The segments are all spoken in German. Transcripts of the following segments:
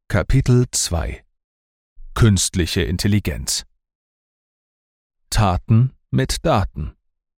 Kapitel 2 Künstliche Intelligenz. Taten mit Daten.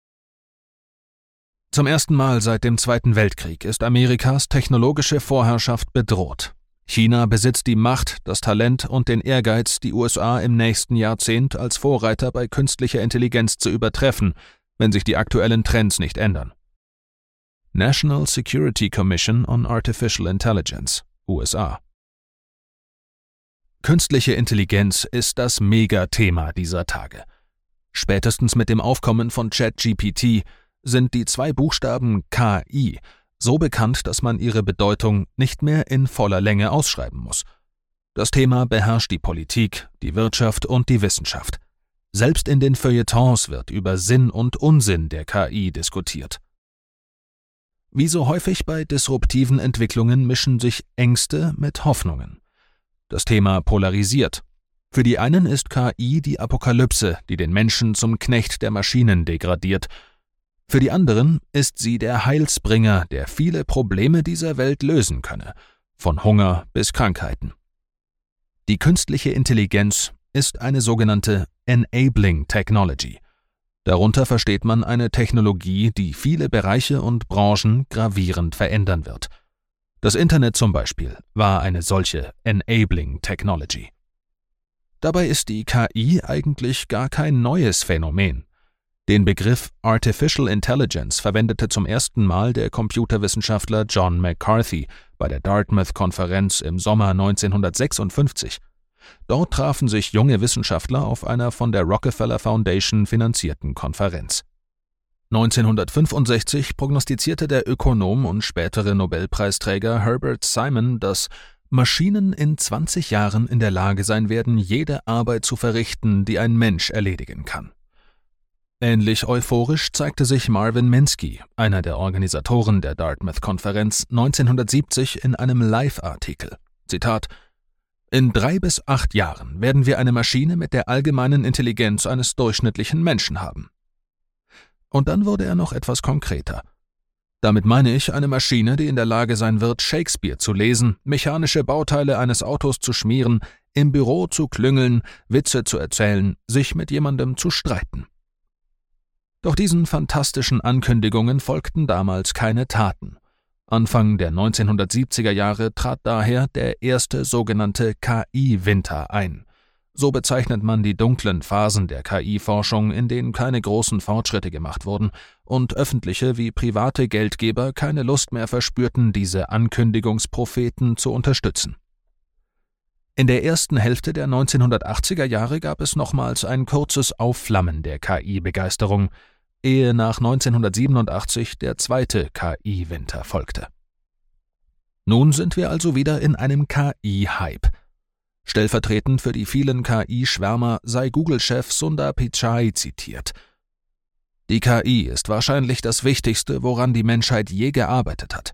Zum ersten Mal seit dem Zweiten Weltkrieg ist Amerikas technologische Vorherrschaft bedroht. China besitzt die Macht, das Talent und den Ehrgeiz, die USA im nächsten Jahrzehnt als Vorreiter bei künstlicher Intelligenz zu übertreffen, wenn sich die aktuellen Trends nicht ändern. National Security Commission on Artificial Intelligence, USA. Künstliche Intelligenz ist das Megathema dieser Tage. Spätestens mit dem Aufkommen von ChatGPT sind die zwei Buchstaben KI so bekannt, dass man ihre Bedeutung nicht mehr in voller Länge ausschreiben muss. Das Thema beherrscht die Politik, die Wirtschaft und die Wissenschaft. Selbst in den Feuilletons wird über Sinn und Unsinn der KI diskutiert. Wie so häufig bei disruptiven Entwicklungen mischen sich Ängste mit Hoffnungen. Das Thema polarisiert. Für die einen ist KI die Apokalypse, die den Menschen zum Knecht der Maschinen degradiert. Für die anderen ist sie der Heilsbringer, der viele Probleme dieser Welt lösen könne, von Hunger bis Krankheiten. Die künstliche Intelligenz ist eine sogenannte Enabling Technology. Darunter versteht man eine Technologie, die viele Bereiche und Branchen gravierend verändern wird. Das Internet zum Beispiel war eine solche Enabling Technology. Dabei ist die KI eigentlich gar kein neues Phänomen. Den Begriff Artificial Intelligence verwendete zum ersten Mal der Computerwissenschaftler John McCarthy bei der Dartmouth-Konferenz im Sommer 1956. Dort trafen sich junge Wissenschaftler auf einer von der Rockefeller Foundation finanzierten Konferenz. 1965 prognostizierte der Ökonom und spätere Nobelpreisträger Herbert Simon, dass Maschinen in 20 Jahren in der Lage sein werden, jede Arbeit zu verrichten, die ein Mensch erledigen kann. Ähnlich euphorisch zeigte sich Marvin Minsky, einer der Organisatoren der Dartmouth-Konferenz, 1970 in einem Live-Artikel. Zitat: In 3 bis 8 Jahren werden wir eine Maschine mit der allgemeinen Intelligenz eines durchschnittlichen Menschen haben. Und dann wurde er noch etwas konkreter. Damit meine ich eine Maschine, die in der Lage sein wird, Shakespeare zu lesen, mechanische Bauteile eines Autos zu schmieren, im Büro zu klüngeln, Witze zu erzählen, sich mit jemandem zu streiten. Doch diesen fantastischen Ankündigungen folgten damals keine Taten. Anfang der 1970er Jahre trat daher der erste sogenannte KI-Winter ein. So bezeichnet man die dunklen Phasen der KI-Forschung, in denen keine großen Fortschritte gemacht wurden und öffentliche wie private Geldgeber keine Lust mehr verspürten, diese Ankündigungspropheten zu unterstützen. In der ersten Hälfte der 1980er Jahre gab es nochmals ein kurzes Aufflammen der KI-Begeisterung, ehe nach 1987 der zweite KI-Winter folgte. Nun sind wir also wieder in einem KI-Hype. Stellvertretend für die vielen KI-Schwärmer sei Google-Chef Sundar Pichai zitiert. Die KI ist wahrscheinlich das Wichtigste, woran die Menschheit je gearbeitet hat.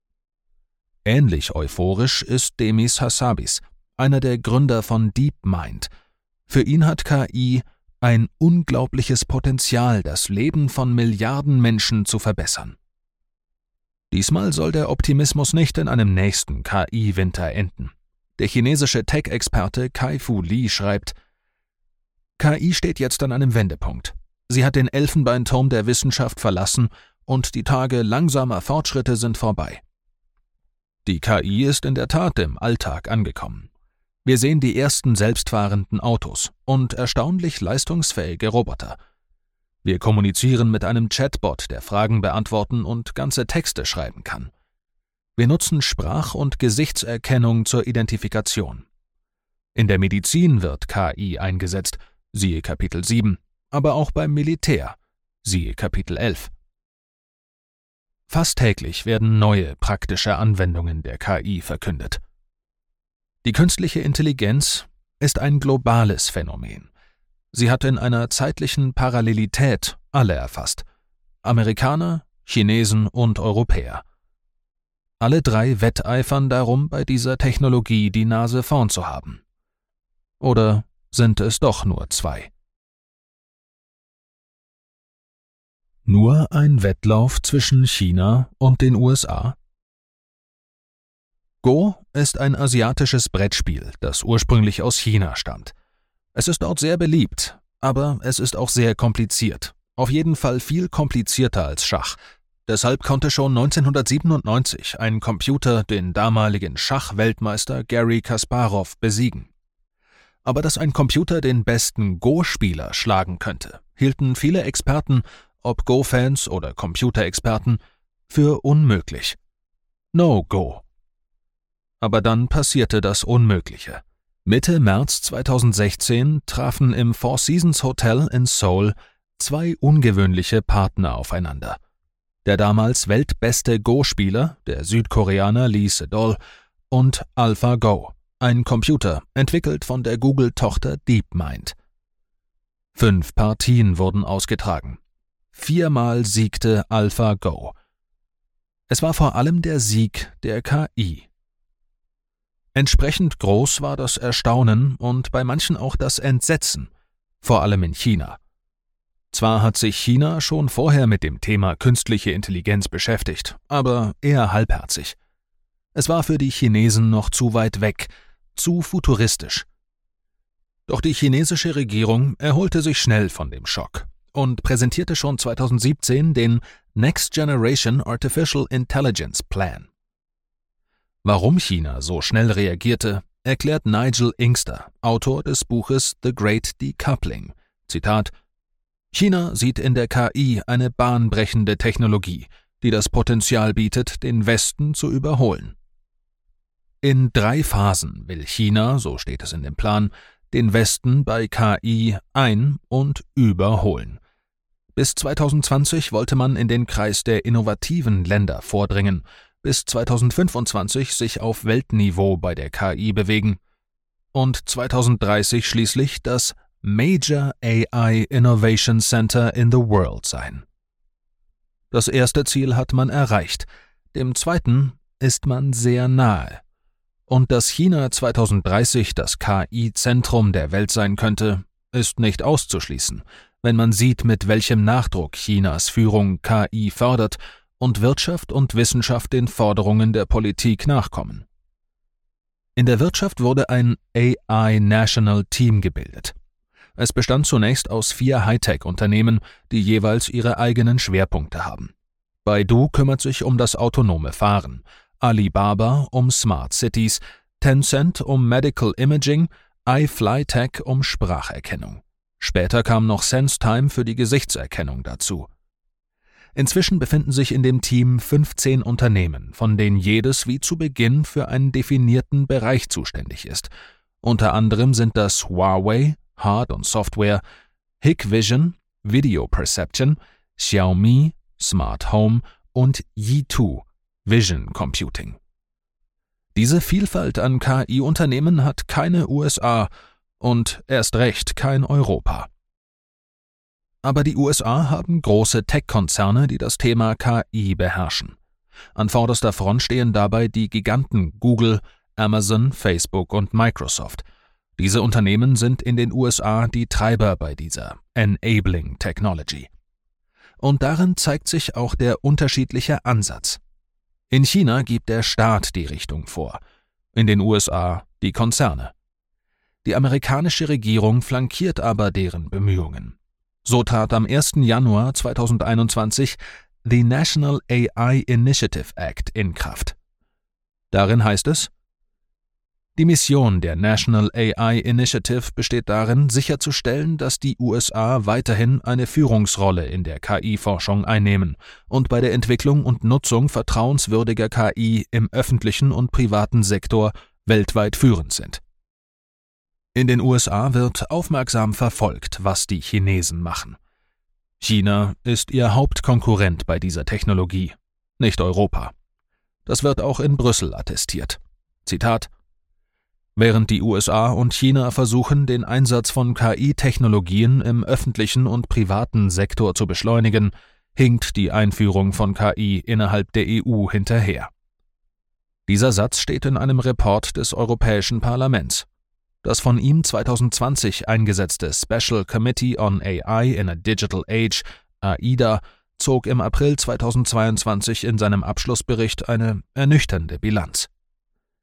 Ähnlich euphorisch ist Demis Hassabis, einer der Gründer von DeepMind. Für ihn hat KI ein unglaubliches Potenzial, das Leben von Milliarden Menschen zu verbessern. Diesmal soll der Optimismus nicht in einem nächsten KI-Winter enden. Der chinesische Tech-Experte Kai-Fu Lee schreibt: KI steht jetzt an einem Wendepunkt. Sie hat den Elfenbeinturm der Wissenschaft verlassen und die Tage langsamer Fortschritte sind vorbei. Die KI ist in der Tat im Alltag angekommen. Wir sehen die ersten selbstfahrenden Autos und erstaunlich leistungsfähige Roboter. Wir kommunizieren mit einem Chatbot, der Fragen beantworten und ganze Texte schreiben kann. Wir nutzen Sprach- und Gesichtserkennung zur Identifikation. In der Medizin wird KI eingesetzt, siehe Kapitel 7, aber auch beim Militär, siehe Kapitel 11. Fast täglich werden neue praktische Anwendungen der KI verkündet. Die künstliche Intelligenz ist ein globales Phänomen. Sie hat in einer zeitlichen Parallelität alle erfasst: Amerikaner, Chinesen und Europäer. Alle 3 wetteifern darum, bei dieser Technologie die Nase vorn zu haben. Oder sind es doch nur 2? Nur ein Wettlauf zwischen China und den USA? Go ist ein asiatisches Brettspiel, das ursprünglich aus China stammt. Es ist dort sehr beliebt, aber es ist auch sehr kompliziert. Auf jeden Fall viel komplizierter als Schach. Deshalb konnte schon 1997 ein Computer den damaligen Schachweltmeister Garry Kasparov besiegen. Aber dass ein Computer den besten Go-Spieler schlagen könnte, hielten viele Experten, ob Go-Fans oder Computerexperten, für unmöglich. No Go. Aber dann passierte das Unmögliche. Mitte März 2016 trafen im Four Seasons Hotel in Seoul zwei ungewöhnliche Partner aufeinander. Der damals weltbeste Go-Spieler, der Südkoreaner Lee Sedol, und AlphaGo, ein Computer, entwickelt von der Google-Tochter DeepMind. 5 Partien wurden ausgetragen. 4-mal siegte AlphaGo. Es war vor allem der Sieg der KI. Entsprechend groß war das Erstaunen und bei manchen auch das Entsetzen, vor allem in China. Zwar hat sich China schon vorher mit dem Thema künstliche Intelligenz beschäftigt, aber eher halbherzig. Es war für die Chinesen noch zu weit weg, zu futuristisch. Doch die chinesische Regierung erholte sich schnell von dem Schock und präsentierte schon 2017 den Next Generation Artificial Intelligence Plan. Warum China so schnell reagierte, erklärt Nigel Inkster, Autor des Buches The Great Decoupling. Zitat: China sieht in der KI eine bahnbrechende Technologie, die das Potenzial bietet, den Westen zu überholen. In 3 Phasen will China, so steht es in dem Plan, den Westen bei KI ein- und überholen. Bis 2020 wollte man in den Kreis der innovativen Länder vordringen, bis 2025 sich auf Weltniveau bei der KI bewegen und 2030 schließlich das Major AI Innovation Center in the World sein. Das erste Ziel hat man erreicht, dem zweiten ist man sehr nahe. Und dass China 2030 das KI-Zentrum der Welt sein könnte, ist nicht auszuschließen, wenn man sieht, mit welchem Nachdruck Chinas Führung KI fördert und Wirtschaft und Wissenschaft den Forderungen der Politik nachkommen. In der Wirtschaft wurde ein AI National Team gebildet. Es bestand zunächst aus 4 Hightech-Unternehmen, die jeweils ihre eigenen Schwerpunkte haben. Baidu kümmert sich um das autonome Fahren, Alibaba um Smart Cities, Tencent um Medical Imaging, iFlyTech um Spracherkennung. Später kam noch SenseTime für die Gesichtserkennung dazu. Inzwischen befinden sich in dem Team 15 Unternehmen, von denen jedes wie zu Beginn für einen definierten Bereich zuständig ist. Unter anderem sind das Huawei, Hard- und Software, Hikvision, Video Perception, Xiaomi, Smart Home und Yi2, Vision Computing. Diese Vielfalt an KI-Unternehmen hat keine USA und erst recht kein Europa. Aber die USA haben große Tech-Konzerne, die das Thema KI beherrschen. An vorderster Front stehen dabei die Giganten Google, Amazon, Facebook und Microsoft. Diese Unternehmen sind in den USA die Treiber bei dieser Enabling Technology. Und darin zeigt sich auch der unterschiedliche Ansatz. In China gibt der Staat die Richtung vor, in den USA die Konzerne. Die amerikanische Regierung flankiert aber deren Bemühungen. So trat am 1. Januar 2021 the National AI Initiative Act in Kraft. Darin heißt es: Die Mission der National AI Initiative besteht darin, sicherzustellen, dass die USA weiterhin eine Führungsrolle in der KI-Forschung einnehmen und bei der Entwicklung und Nutzung vertrauenswürdiger KI im öffentlichen und privaten Sektor weltweit führend sind. In den USA wird aufmerksam verfolgt, was die Chinesen machen. China ist ihr Hauptkonkurrent bei dieser Technologie, nicht Europa. Das wird auch in Brüssel attestiert. Zitat: Während die USA und China versuchen, den Einsatz von KI-Technologien im öffentlichen und privaten Sektor zu beschleunigen, hinkt die Einführung von KI innerhalb der EU hinterher. Dieser Satz steht in einem Report des Europäischen Parlaments. Das von ihm 2020 eingesetzte Special Committee on AI in a Digital Age, AIDA, zog im April 2022 in seinem Abschlussbericht eine ernüchternde Bilanz.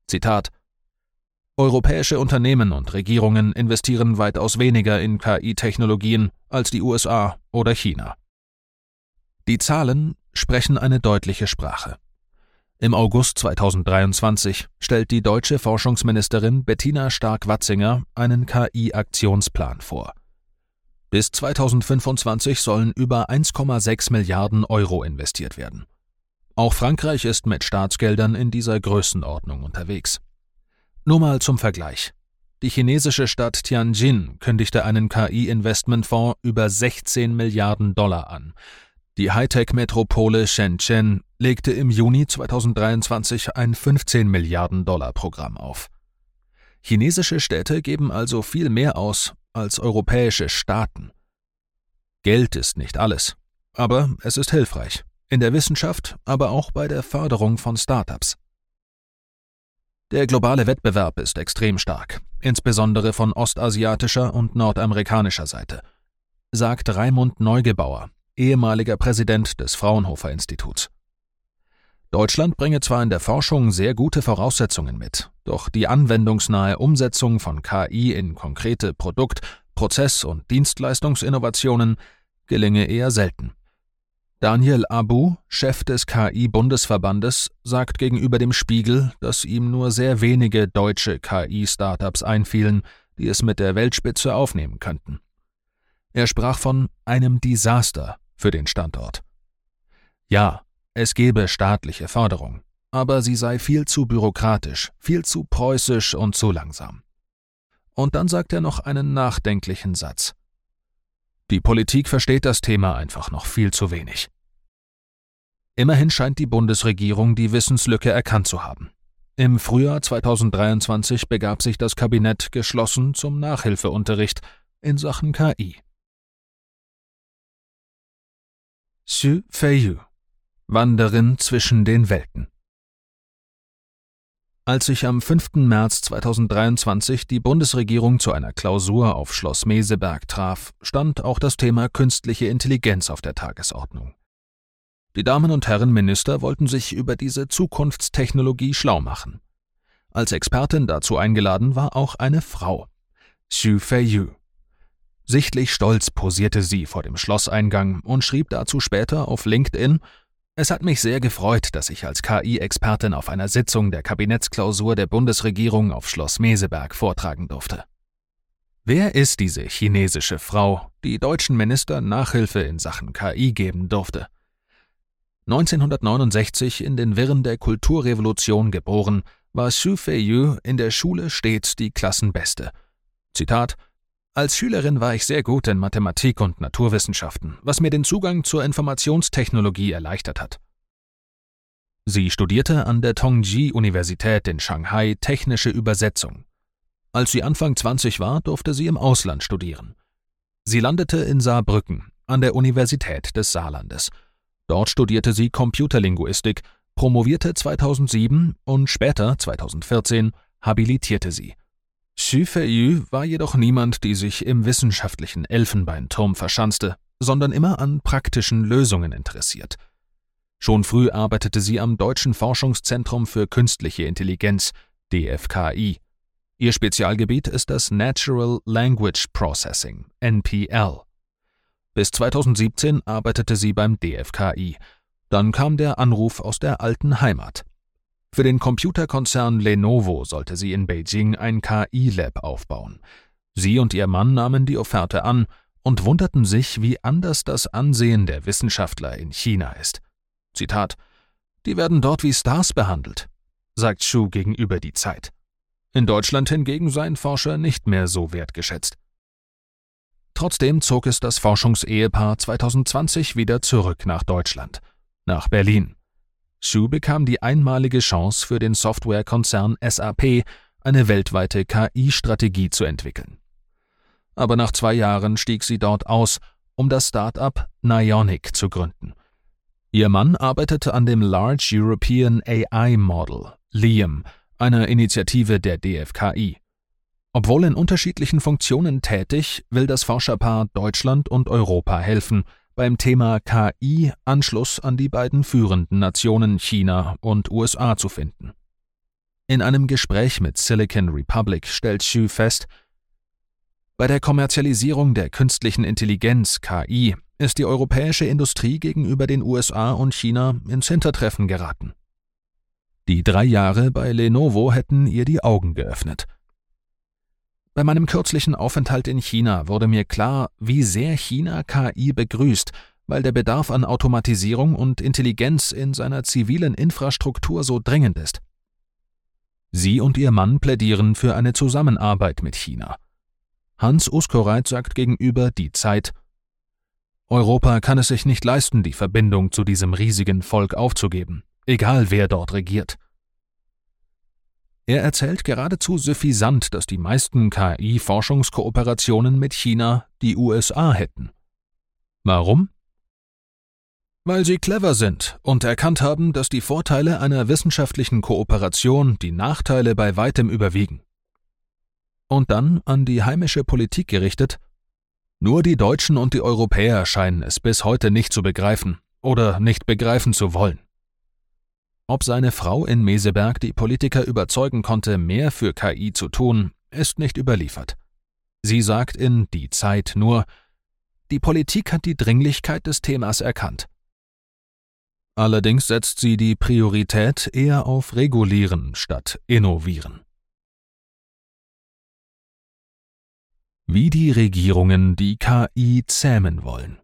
Zitat: Europäische Unternehmen und Regierungen investieren weitaus weniger in KI-Technologien als die USA oder China. Die Zahlen sprechen eine deutliche Sprache. Im August 2023 stellt die deutsche Forschungsministerin Bettina Stark-Watzinger einen KI-Aktionsplan vor. Bis 2025 sollen über 1,6 Milliarden Euro investiert werden. Auch Frankreich ist mit Staatsgeldern in dieser Größenordnung unterwegs. Nur mal zum Vergleich. Die chinesische Stadt Tianjin kündigte einen KI-Investmentfonds über 16 Milliarden Dollar an. Die Hightech-Metropole Shenzhen legte im Juni 2023 ein 15 Milliarden Dollar Programm auf. Chinesische Städte geben also viel mehr aus als europäische Staaten. Geld ist nicht alles, aber es ist hilfreich. In der Wissenschaft, aber auch bei der Förderung von Startups. Der globale Wettbewerb ist extrem stark, insbesondere von ostasiatischer und nordamerikanischer Seite, sagt Raimund Neugebauer, ehemaliger Präsident des Fraunhofer-Instituts. Deutschland bringe zwar in der Forschung sehr gute Voraussetzungen mit, doch die anwendungsnahe Umsetzung von KI in konkrete Produkt-, Prozess- und Dienstleistungsinnovationen gelinge eher selten. Daniel Abu, Chef des KI-Bundesverbandes, sagt gegenüber dem Spiegel, dass ihm nur sehr wenige deutsche KI-Startups einfielen, die es mit der Weltspitze aufnehmen könnten. Er sprach von einem Desaster für den Standort. Ja, es gebe staatliche Förderung, aber sie sei viel zu bürokratisch, viel zu preußisch und zu langsam. Und dann sagt er noch einen nachdenklichen Satz. Die Politik versteht das Thema einfach noch viel zu wenig. Immerhin scheint die Bundesregierung die Wissenslücke erkannt zu haben. Im Frühjahr 2023 begab sich das Kabinett geschlossen zum Nachhilfeunterricht in Sachen KI. Xu Feiyu, Wanderin zwischen den Welten. Als sich am 5. März 2023 die Bundesregierung zu einer Klausur auf Schloss Meseberg traf, stand auch das Thema künstliche Intelligenz auf der Tagesordnung. Die Damen und Herren Minister wollten sich über diese Zukunftstechnologie schlau machen. Als Expertin dazu eingeladen war auch eine Frau, Xu Feiyu. Sichtlich stolz posierte sie vor dem Schlosseingang und schrieb dazu später auf LinkedIn: Es hat mich sehr gefreut, dass ich als KI-Expertin auf einer Sitzung der Kabinettsklausur der Bundesregierung auf Schloss Meseberg vortragen durfte. Wer ist diese chinesische Frau, die deutschen Ministern Nachhilfe in Sachen KI geben durfte? 1969 in den Wirren der Kulturrevolution geboren, war Xu Feiyu in der Schule stets die Klassenbeste. Zitat: Als Schülerin war ich sehr gut in Mathematik und Naturwissenschaften, was mir den Zugang zur Informationstechnologie erleichtert hat. Sie studierte an der Tongji-Universität in Shanghai technische Übersetzung. Als sie Anfang 20 war, durfte sie im Ausland studieren. Sie landete in Saarbrücken an der Universität des Saarlandes. Dort studierte sie Computerlinguistik, promovierte 2007 und später, 2014, habilitierte sie. Xu Feiyu war jedoch niemand, die sich im wissenschaftlichen Elfenbeinturm verschanzte, sondern immer an praktischen Lösungen interessiert. Schon früh arbeitete sie am Deutschen Forschungszentrum für Künstliche Intelligenz, DFKI. Ihr Spezialgebiet ist das Natural Language Processing, NPL. Bis 2017 arbeitete sie beim DFKI. Dann kam der Anruf aus der alten Heimat. Für den Computerkonzern Lenovo sollte sie in Beijing ein KI-Lab aufbauen. Sie und ihr Mann nahmen die Offerte an und wunderten sich, wie anders das Ansehen der Wissenschaftler in China ist. Zitat: Die werden dort wie Stars behandelt, sagt Xu gegenüber die Zeit. In Deutschland hingegen seien Forscher nicht mehr so wertgeschätzt. Trotzdem zog es das Forschungsehepaar 2020 wieder zurück nach Deutschland, nach Berlin. Xu bekam die einmalige Chance, für den Softwarekonzern SAP eine weltweite KI-Strategie zu entwickeln. Aber nach 2 Jahren stieg sie dort aus, um das Start-up Nionic zu gründen. Ihr Mann arbeitete an dem Large European AI Model, LEAM, einer Initiative der DFKI. Obwohl in unterschiedlichen Funktionen tätig, will das Forscherpaar Deutschland und Europa helfen, beim Thema KI Anschluss an die beiden führenden Nationen China und USA zu finden. In einem Gespräch mit Silicon Republic stellt Xu fest: Bei der Kommerzialisierung der künstlichen Intelligenz (KI) ist die europäische Industrie gegenüber den USA und China ins Hintertreffen geraten. Die 3 Jahre bei Lenovo hätten ihr die Augen geöffnet. Bei meinem kürzlichen Aufenthalt in China wurde mir klar, wie sehr China KI begrüßt, weil der Bedarf an Automatisierung und Intelligenz in seiner zivilen Infrastruktur so dringend ist. Sie und ihr Mann plädieren für eine Zusammenarbeit mit China. Hans Uskoreit sagt gegenüber Die Zeit: Europa kann es sich nicht leisten, die Verbindung zu diesem riesigen Volk aufzugeben, egal wer dort regiert. Er erzählt geradezu suffisant, dass die meisten KI-Forschungskooperationen mit China die USA hätten. Warum? Weil sie clever sind und erkannt haben, dass die Vorteile einer wissenschaftlichen Kooperation die Nachteile bei weitem überwiegen. Und dann an die heimische Politik gerichtet: Nur die Deutschen und die Europäer scheinen es bis heute nicht zu begreifen oder nicht begreifen zu wollen. Ob seine Frau in Meseberg die Politiker überzeugen konnte, mehr für KI zu tun, ist nicht überliefert. Sie sagt in Die Zeit nur: Die Politik hat die Dringlichkeit des Themas erkannt. Allerdings setzt sie die Priorität eher auf Regulieren statt Innovieren. Wie die Regierungen die KI zähmen wollen.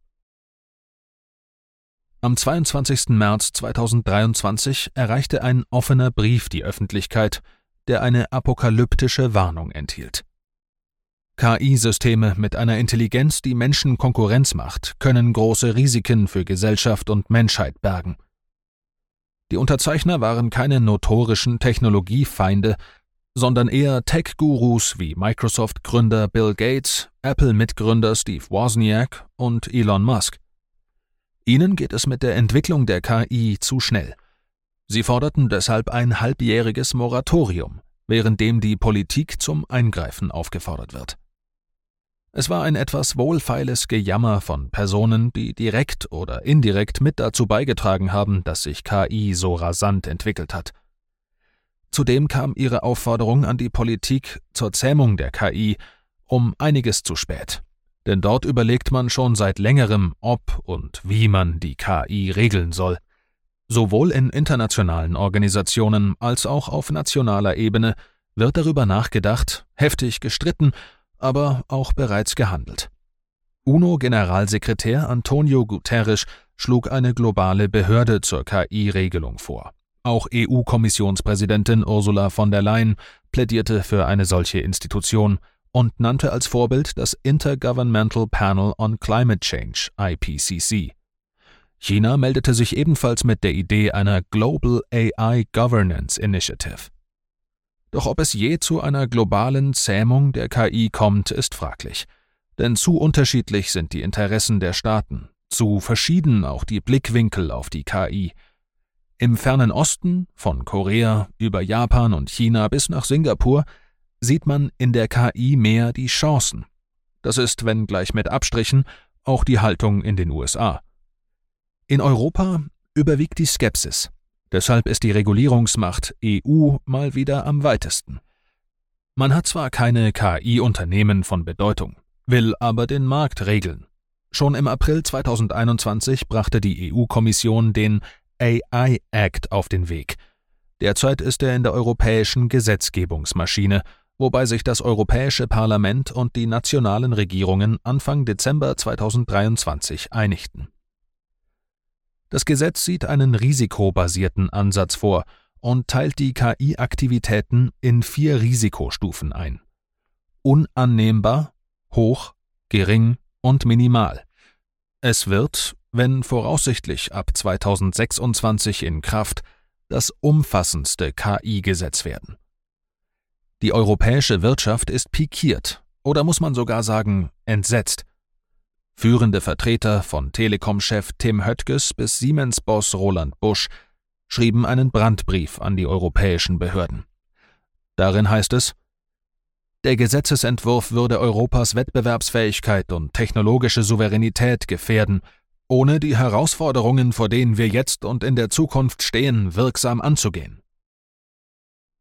Am 22. März 2023 erreichte ein offener Brief die Öffentlichkeit, der eine apokalyptische Warnung enthielt. KI-Systeme mit einer Intelligenz, die Menschen Konkurrenz macht, können große Risiken für Gesellschaft und Menschheit bergen. Die Unterzeichner waren keine notorischen Technologiefeinde, sondern eher Tech-Gurus wie Microsoft-Gründer Bill Gates, Apple-Mitgründer Steve Wozniak und Elon Musk. Ihnen geht es mit der Entwicklung der KI zu schnell. Sie forderten deshalb ein halbjähriges Moratorium, währenddem die Politik zum Eingreifen aufgefordert wird. Es war ein etwas wohlfeiles Gejammer von Personen, die direkt oder indirekt mit dazu beigetragen haben, dass sich KI so rasant entwickelt hat. Zudem kam ihre Aufforderung an die Politik zur Zähmung der KI um einiges zu spät. Denn dort überlegt man schon seit längerem, ob und wie man die KI regeln soll. Sowohl in internationalen Organisationen als auch auf nationaler Ebene wird darüber nachgedacht, heftig gestritten, aber auch bereits gehandelt. UNO-Generalsekretär Antonio Guterres schlug eine globale Behörde zur KI-Regelung vor. Auch EU-Kommissionspräsidentin Ursula von der Leyen plädierte für eine solche Institution und nannte als Vorbild das Intergovernmental Panel on Climate Change, IPCC. China meldete sich ebenfalls mit der Idee einer Global AI Governance Initiative. Doch ob es je zu einer globalen Zähmung der KI kommt, ist fraglich. Denn zu unterschiedlich sind die Interessen der Staaten, zu verschieden auch die Blickwinkel auf die KI. Im fernen Osten, von Korea über Japan und China bis nach Singapur, sieht man in der KI mehr die Chancen. Das ist, wenngleich mit Abstrichen, auch die Haltung in den USA. In Europa überwiegt die Skepsis. Deshalb ist die Regulierungsmacht EU mal wieder am weitesten. Man hat zwar keine KI-Unternehmen von Bedeutung, will aber den Markt regeln. Schon im April 2021 brachte die EU-Kommission den AI Act auf den Weg. Derzeit ist er in der europäischen Gesetzgebungsmaschine, wobei sich das Europäische Parlament und die nationalen Regierungen Anfang Dezember 2023 einigten. Das Gesetz sieht einen risikobasierten Ansatz vor und teilt die KI-Aktivitäten in 4 Risikostufen ein: unannehmbar, hoch, gering und minimal. Es wird, wenn voraussichtlich ab 2026 in Kraft, das umfassendste KI-Gesetz werden. Die europäische Wirtschaft ist pikiert, oder muss man sogar sagen, entsetzt. Führende Vertreter von Telekom-Chef Tim Höttges bis Siemens-Boss Roland Busch schrieben einen Brandbrief an die europäischen Behörden. Darin heißt es: Der Gesetzesentwurf würde Europas Wettbewerbsfähigkeit und technologische Souveränität gefährden, ohne die Herausforderungen, vor denen wir jetzt und in der Zukunft stehen, wirksam anzugehen.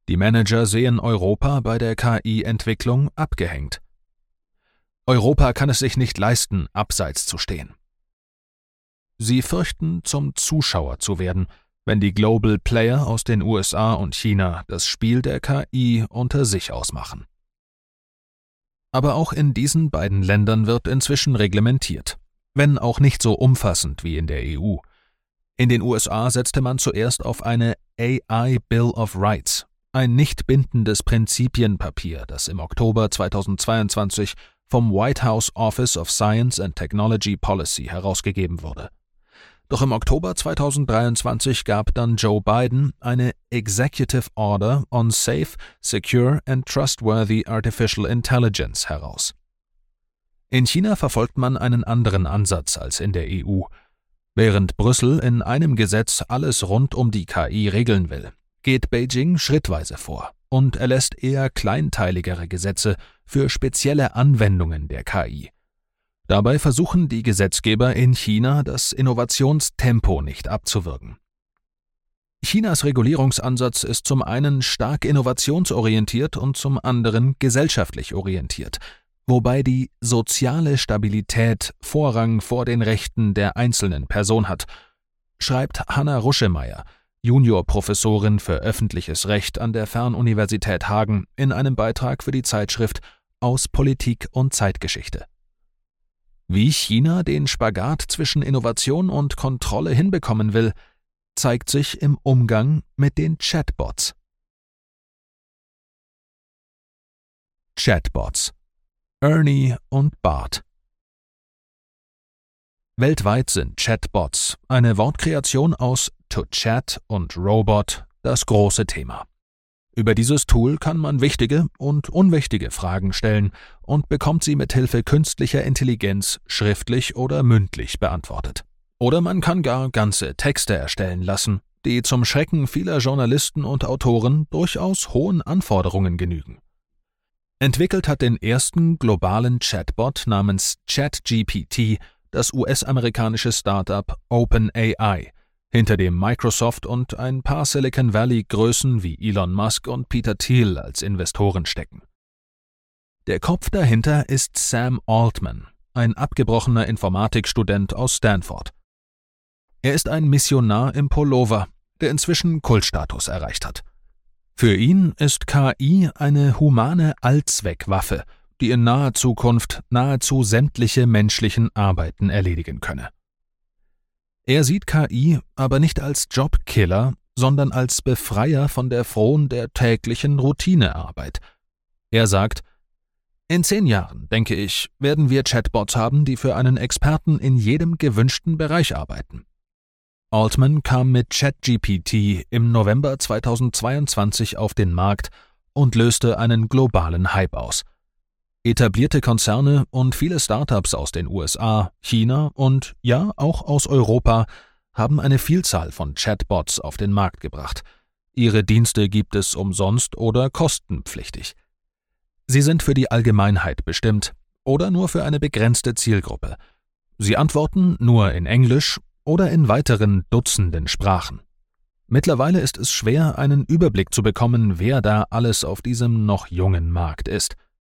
Die Manager sehen Europa bei der KI-Entwicklung abgehängt. Europa kann es sich nicht leisten, abseits zu stehen. Sie fürchten, zum Zuschauer zu werden, wenn die Global Player aus den USA und China das Spiel der KI unter sich ausmachen. Aber auch in diesen beiden Ländern wird inzwischen reglementiert, wenn auch nicht so umfassend wie in der EU. In den USA setzte man zuerst auf eine AI Bill of Rights, ein nicht bindendes Prinzipienpapier, das im Oktober 2022 vom White House Office of Science and Technology Policy herausgegeben wurde. Doch im Oktober 2023 gab dann Joe Biden eine Executive Order on Safe, Secure and Trustworthy Artificial Intelligence heraus. In China verfolgt man einen anderen Ansatz als in der EU. Während Brüssel in einem Gesetz alles rund um die KI regeln will, geht Beijing schrittweise vor und erlässt eher kleinteiligere Gesetze für spezielle Anwendungen der KI. Dabei versuchen die Gesetzgeber in China, das Innovationstempo nicht abzuwürgen. Chinas Regulierungsansatz ist zum einen stark innovationsorientiert und zum anderen gesellschaftlich orientiert, wobei die soziale Stabilität Vorrang vor den Rechten der einzelnen Person hat, schreibt Hanna Ruschemeyer, Juniorprofessorin für öffentliches Recht an der Fernuniversität Hagen, in einem Beitrag für die Zeitschrift Aus Politik und Zeitgeschichte. Wie China den Spagat zwischen Innovation und Kontrolle hinbekommen will, zeigt sich im Umgang mit den Chatbots. Chatbots. Ernie und Bart. Weltweit sind Chatbots, eine Wortkreation aus to chat und Robot, das große Thema. Über dieses Tool kann man wichtige und unwichtige Fragen stellen und bekommt sie mithilfe künstlicher Intelligenz schriftlich oder mündlich beantwortet. Oder man kann gar ganze Texte erstellen lassen, die zum Schrecken vieler Journalisten und Autoren durchaus hohen Anforderungen genügen. Entwickelt hat den ersten globalen Chatbot namens ChatGPT das US-amerikanische Startup OpenAI, hinter dem Microsoft und ein paar Silicon Valley-Größen wie Elon Musk und Peter Thiel als Investoren stecken. Der Kopf dahinter ist Sam Altman, ein abgebrochener Informatikstudent aus Stanford. Er ist ein Missionar im Pullover, der inzwischen Kultstatus erreicht hat. Für ihn ist KI eine humane Allzweckwaffe, die in naher Zukunft nahezu sämtliche menschlichen Arbeiten erledigen könne. Er sieht KI aber nicht als Jobkiller, sondern als Befreier von der Fron der täglichen Routinearbeit. Er sagt: In 10 Jahren, denke ich, werden wir Chatbots haben, die für einen Experten in jedem gewünschten Bereich arbeiten. Altman kam mit ChatGPT im November 2022 auf den Markt und löste einen globalen Hype aus. Etablierte Konzerne und viele Startups aus den USA, China und ja auch aus Europa haben eine Vielzahl von Chatbots auf den Markt gebracht. Ihre Dienste gibt es umsonst oder kostenpflichtig. Sie sind für die Allgemeinheit bestimmt oder nur für eine begrenzte Zielgruppe. Sie antworten nur in Englisch oder in weiteren Dutzenden Sprachen. Mittlerweile ist es schwer, einen Überblick zu bekommen, wer da alles auf diesem noch jungen Markt ist.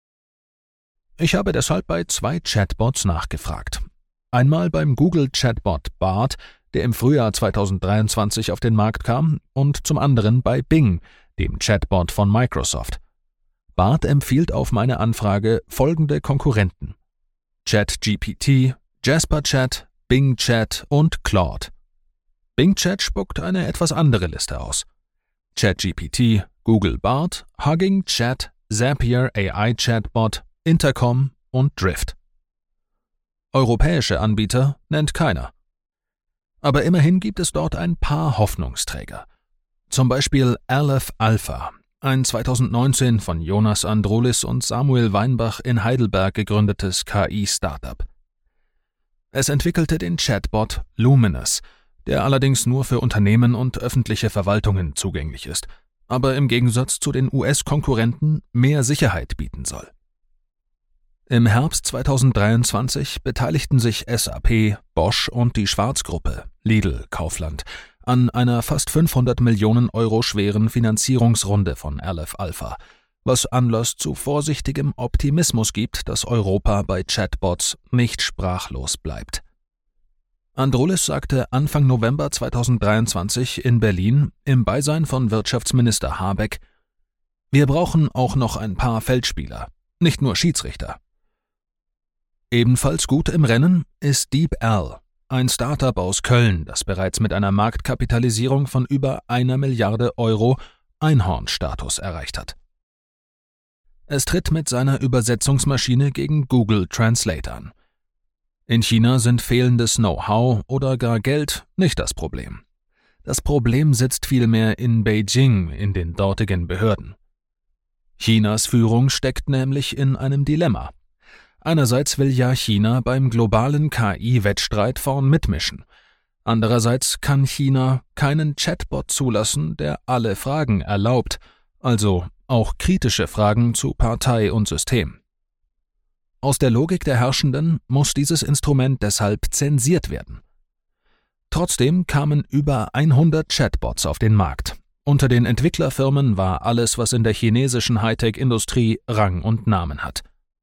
Ich habe deshalb bei 2 Chatbots nachgefragt. Einmal beim Google-Chatbot Bart, der im Frühjahr 2023 auf den Markt kam, und zum anderen bei Bing, dem Chatbot von Microsoft. Bart empfiehlt auf meine Anfrage folgende Konkurrenten: ChatGPT, JasperChat, Bing Chat und Claude. Bing Chat spuckt eine etwas andere Liste aus: ChatGPT, Google Bart, Hugging Chat, Zapier AI Chatbot, Intercom und Drift. Europäische Anbieter nennt keiner. Aber immerhin gibt es dort ein paar Hoffnungsträger. Zum Beispiel Aleph Alpha, ein 2019 von Jonas Androulis und Samuel Weinbach in Heidelberg gegründetes KI-Startup. Es entwickelte den Chatbot Luminous, der allerdings nur für Unternehmen und öffentliche Verwaltungen zugänglich ist, aber im Gegensatz zu den US-Konkurrenten mehr Sicherheit bieten soll. Im Herbst 2023 beteiligten sich SAP, Bosch und die Schwarzgruppe, Lidl, Kaufland, an einer fast 500 Millionen Euro schweren Finanzierungsrunde von Aleph Alpha, was Anlass zu vorsichtigem Optimismus gibt, dass Europa bei Chatbots nicht sprachlos bleibt. Androulis sagte Anfang November 2023 in Berlin im Beisein von Wirtschaftsminister Habeck: Wir brauchen auch noch ein paar Feldspieler, nicht nur Schiedsrichter. Ebenfalls gut im Rennen ist DeepL, ein Startup aus Köln, das bereits mit einer Marktkapitalisierung von über 1 Milliarde Euro Einhornstatus erreicht hat. Es tritt mit seiner Übersetzungsmaschine gegen Google Translate an. In China sind fehlendes Know-how oder gar Geld nicht das Problem. Das Problem sitzt vielmehr in Beijing, in den dortigen Behörden. Chinas Führung steckt nämlich in einem Dilemma. Einerseits will ja China beim globalen KI-Wettstreit vorn mitmischen. Andererseits kann China keinen Chatbot zulassen, der alle Fragen erlaubt, also auch kritische Fragen zu Partei und System. Aus der Logik der Herrschenden muss dieses Instrument deshalb zensiert werden. Trotzdem kamen über 100 Chatbots auf den Markt. Unter den Entwicklerfirmen war alles, was in der chinesischen Hightech-Industrie Rang und Namen hat.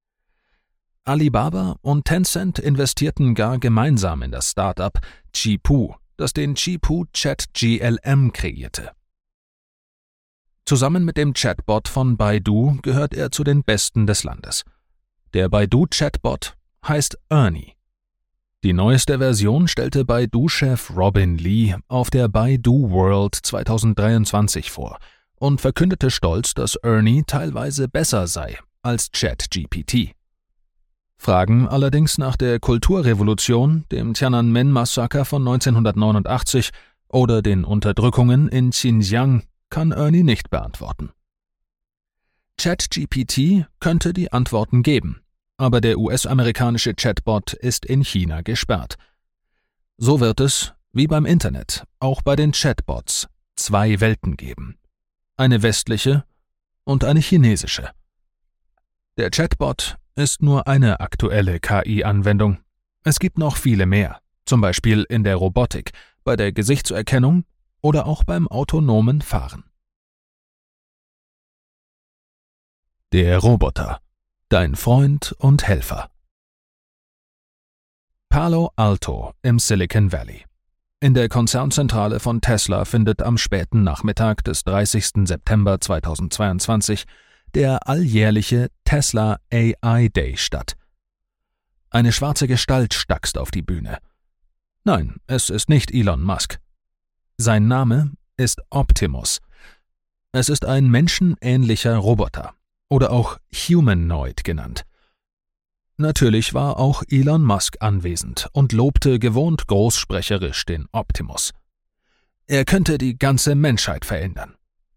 Alibaba und Tencent investierten gar gemeinsam in das Startup Zhipu, das den Zhipu Chat GLM kreierte. Zusammen mit dem Chatbot von Baidu gehört er zu den besten des Landes. Der Baidu-Chatbot heißt Ernie. Die neueste Version stellte Baidu-Chef Robin Li auf der Baidu World 2023 vor und verkündete stolz, dass Ernie teilweise besser sei als ChatGPT. Fragen allerdings nach der Kulturrevolution, dem Tiananmen-Massaker von 1989 oder den Unterdrückungen in Xinjiang kann Ernie nicht beantworten. ChatGPT könnte die Antworten geben, aber der US-amerikanische Chatbot ist in China gesperrt. So wird es, wie beim Internet, auch bei den Chatbots 2 Welten geben. Eine westliche und eine chinesische. Der Chatbot ist nur eine aktuelle KI-Anwendung. Es gibt noch viele mehr, zum Beispiel in der Robotik, bei der Gesichtserkennung oder auch beim autonomen Fahren. Der Roboter, dein Freund und Helfer. Palo Alto im Silicon Valley. In der Konzernzentrale von Tesla findet am späten Nachmittag des 30. September 2022 der alljährliche Tesla AI Day statt. Eine schwarze Gestalt stackst auf die Bühne. Nein, es ist nicht Elon Musk. Sein Name ist Optimus. Es ist ein menschenähnlicher Roboter oder auch Humanoid genannt. Natürlich war auch Elon Musk anwesend und lobte gewohnt großsprecherisch den Optimus. Er könnte die ganze Menschheit verändern.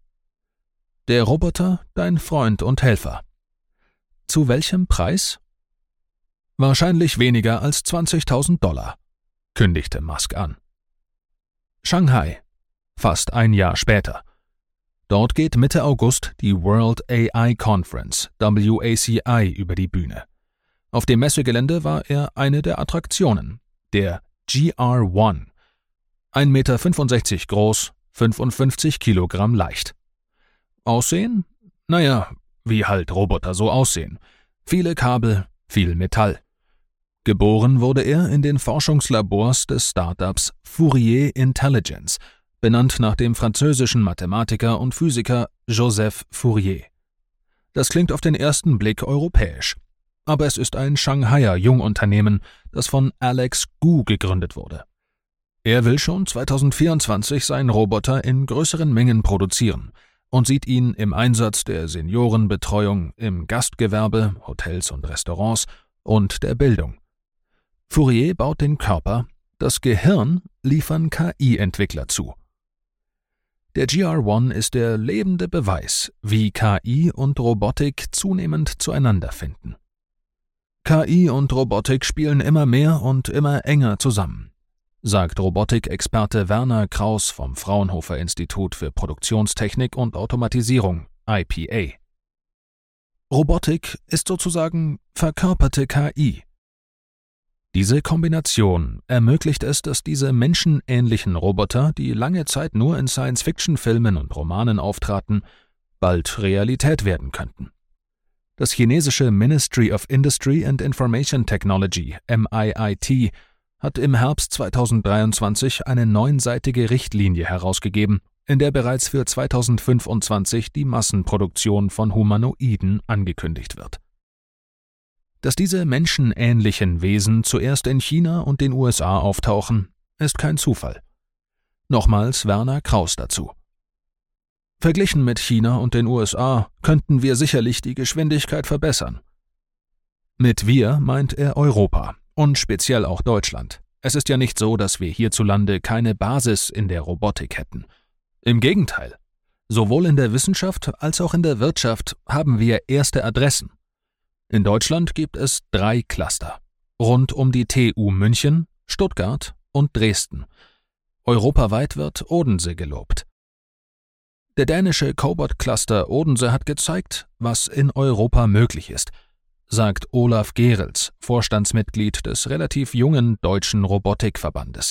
Der Roboter, dein Freund und Helfer. Zu welchem Preis? Wahrscheinlich weniger als $20.000, kündigte Musk an. Shanghai, fast ein Jahr später. Dort geht Mitte August die World AI Conference, WACI, über die Bühne. Auf dem Messegelände war er eine der Attraktionen, der GR1. 1,65 Meter groß, 55 Kilogramm leicht. Aussehen? Naja, wie halt Roboter so aussehen. Viele Kabel, viel Metall. Geboren wurde er in den Forschungslabors des Startups Fourier Intelligence, benannt nach dem französischen Mathematiker und Physiker Joseph Fourier. Das klingt auf den ersten Blick europäisch, aber es ist ein Shanghaier Jungunternehmen, das von Alex Gu gegründet wurde. Er will schon 2024 seinen Roboter in größeren Mengen produzieren und sieht ihn im Einsatz der Seniorenbetreuung, im Gastgewerbe, Hotels und Restaurants und der Bildung. Fourier baut den Körper, das Gehirn liefern KI-Entwickler zu. Der GR1 ist der lebende Beweis, wie KI und Robotik zunehmend zueinander finden. KI und Robotik spielen immer mehr und immer enger zusammen, sagt Robotikexperte Werner Kraus vom Fraunhofer Institut für Produktionstechnik und Automatisierung, IPA. Robotik ist sozusagen verkörperte KI. Diese Kombination ermöglicht es, dass diese menschenähnlichen Roboter, die lange Zeit nur in Science-Fiction-Filmen und Romanen auftraten, bald Realität werden könnten. Das chinesische Ministry of Industry and Information Technology, MIIT, hat im Herbst 2023 eine 9-seitige Richtlinie herausgegeben, in der bereits für 2025 die Massenproduktion von Humanoiden angekündigt wird. Dass diese menschenähnlichen Wesen zuerst in China und den USA auftauchen, ist kein Zufall. Nochmals Werner Krauss dazu. Verglichen mit China und den USA könnten wir sicherlich die Geschwindigkeit verbessern. Mit wir meint er Europa und speziell auch Deutschland. Es ist ja nicht so, dass wir hierzulande keine Basis in der Robotik hätten. Im Gegenteil. Sowohl in der Wissenschaft als auch in der Wirtschaft haben wir erste Adressen. In Deutschland gibt es 3 Cluster, rund um die TU München, Stuttgart und Dresden. Europaweit wird Odense gelobt. Der dänische Cobot-Cluster Odense hat gezeigt, was in Europa möglich ist, sagt Olaf Gerels, Vorstandsmitglied des relativ jungen deutschen Robotikverbandes.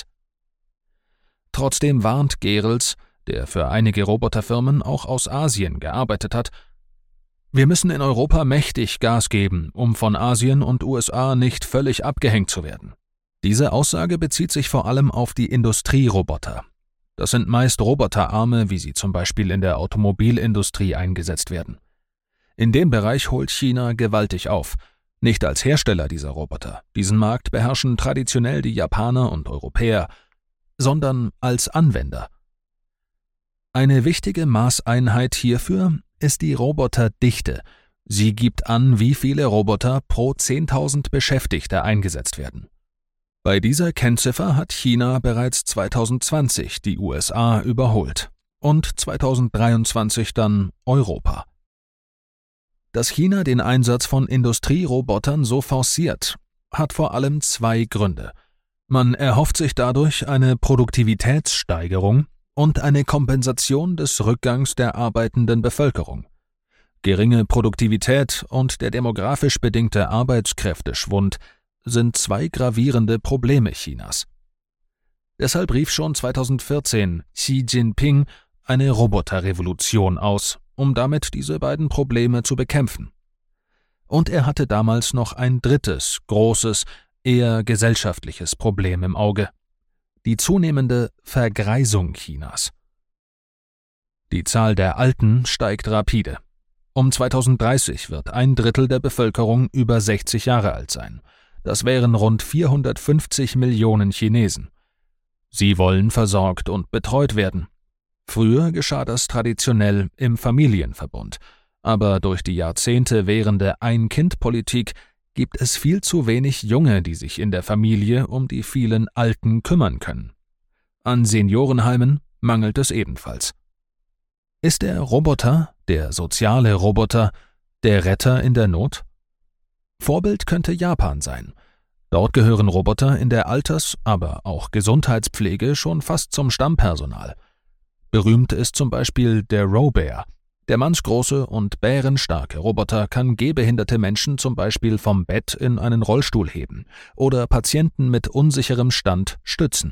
Trotzdem warnt Gerels, der für einige Roboterfirmen auch aus Asien gearbeitet hat: Wir müssen in Europa mächtig Gas geben, um von Asien und USA nicht völlig abgehängt zu werden. Diese Aussage bezieht sich vor allem auf die Industrieroboter. Das sind meist Roboterarme, wie sie zum Beispiel in der Automobilindustrie eingesetzt werden. In dem Bereich holt China gewaltig auf, nicht als Hersteller dieser Roboter, diesen Markt beherrschen traditionell die Japaner und Europäer, sondern als Anwender. Eine wichtige Maßeinheit hierfür ist die Roboterdichte. Sie gibt an, wie viele Roboter pro 10.000 Beschäftigte eingesetzt werden. Bei dieser Kennziffer hat China bereits 2020 die USA überholt und 2023 dann Europa. Dass China den Einsatz von Industrierobotern so forciert, hat vor allem 2 Gründe. Man erhofft sich dadurch eine Produktivitätssteigerung und eine Kompensation des Rückgangs der arbeitenden Bevölkerung. Geringe Produktivität und der demografisch bedingte Arbeitskräfteschwund sind 2 gravierende Probleme Chinas. Deshalb rief schon 2014 Xi Jinping eine Roboterrevolution aus, um damit diese beiden Probleme zu bekämpfen. Und er hatte damals noch ein drittes, großes, eher gesellschaftliches Problem im Auge: die zunehmende Vergreisung Chinas. Die Zahl der Alten steigt rapide. Um 2030 wird 1/3 der Bevölkerung über 60 Jahre alt sein. Das wären rund 450 Millionen Chinesen. Sie wollen versorgt und betreut werden. Früher geschah das traditionell im Familienverbund, aber durch die Jahrzehnte währende Ein-Kind-Politik gibt es viel zu wenig Junge, die sich in der Familie um die vielen Alten kümmern können. An Seniorenheimen mangelt es ebenfalls. Ist der Roboter, der soziale Roboter, der Retter in der Not? Vorbild könnte Japan sein. Dort gehören Roboter in der Alters-, aber auch Gesundheitspflege schon fast zum Stammpersonal. Berühmt ist zum Beispiel der Robear. Der mannsgroße und bärenstarke Roboter kann gehbehinderte Menschen zum Beispiel vom Bett in einen Rollstuhl heben oder Patienten mit unsicherem Stand stützen.